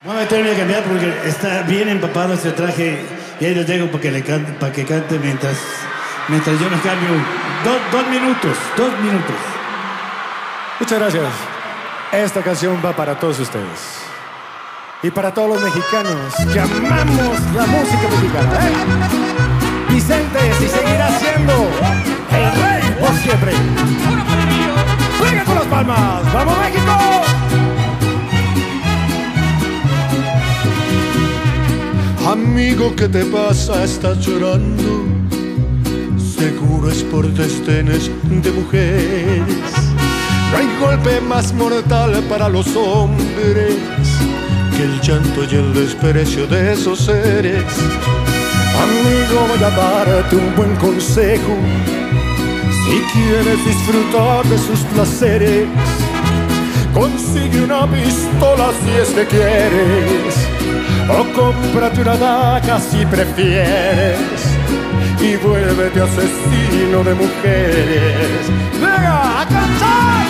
Voy a meterme a cambiar porque está bien empapado este traje y ahí lo dejo para que cante mientras yo me cambio. Dos minutos. Muchas gracias. Esta canción va para todos ustedes. Y para todos los mexicanos que amamos la música mexicana, ¿eh? Vicente, si seguirá siendo el rey por siempre. ¡Venga con las palmas! ¡Vamos, México! Amigo, ¿qué te pasa? Estás llorando. Seguro es por destenes de mujeres. No hay golpe más mortal para los hombres que el llanto y el desprecio de esos seres. Amigo, voy a darte un buen consejo. Si quieres disfrutar de sus placeres, consigue una pistola si es que quieres, o cómprate una daga si prefieres, y vuélvete asesino de mujeres. ¡Venga, a cantar!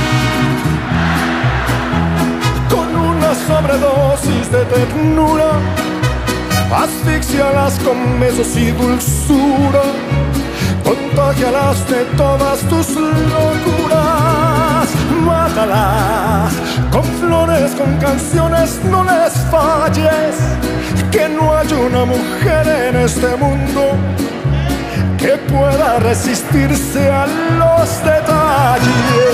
Con una sobredosis de ternura, asfixialas con besos y dulzura, contágialas de todas tus locuras. Mátalas con flores, con canciones, no les falles, que no hay una mujer en este mundo que pueda resistirse a los detalles.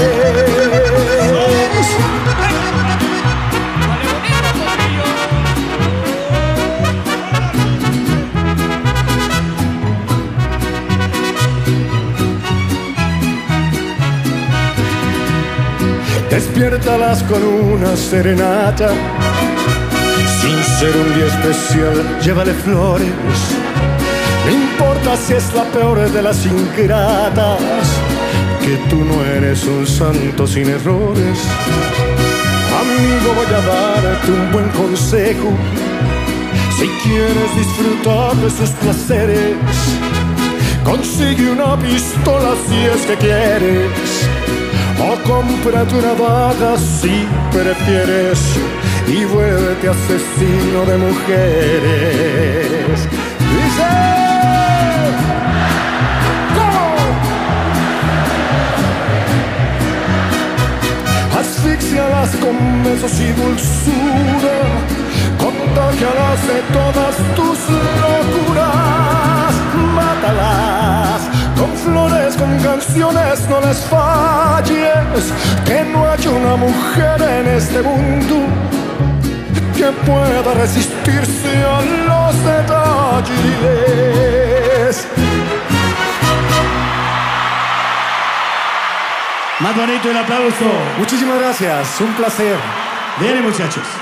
Despiértalas con una serenata, sin ser un día especial, llévale flores. No importa si es la peor de las ingratas, que tú no eres un santo sin errores. Amigo, voy a darte un buen consejo. Si quieres disfrutar de sus placeres, consigue una pistola si es que quieres, o cómprate una daga si prefieres, y vuélvete asesino de mujeres. Dice... asfixialas con besos y dulzura, contágialas de todas tus locuras. Mátalas con flores, con canciones, no les falles, que no hay una mujer en este mundo que pueda resistirse a los detalles. Más bonito el aplauso. Muchísimas gracias, un placer. Bien, muchachos.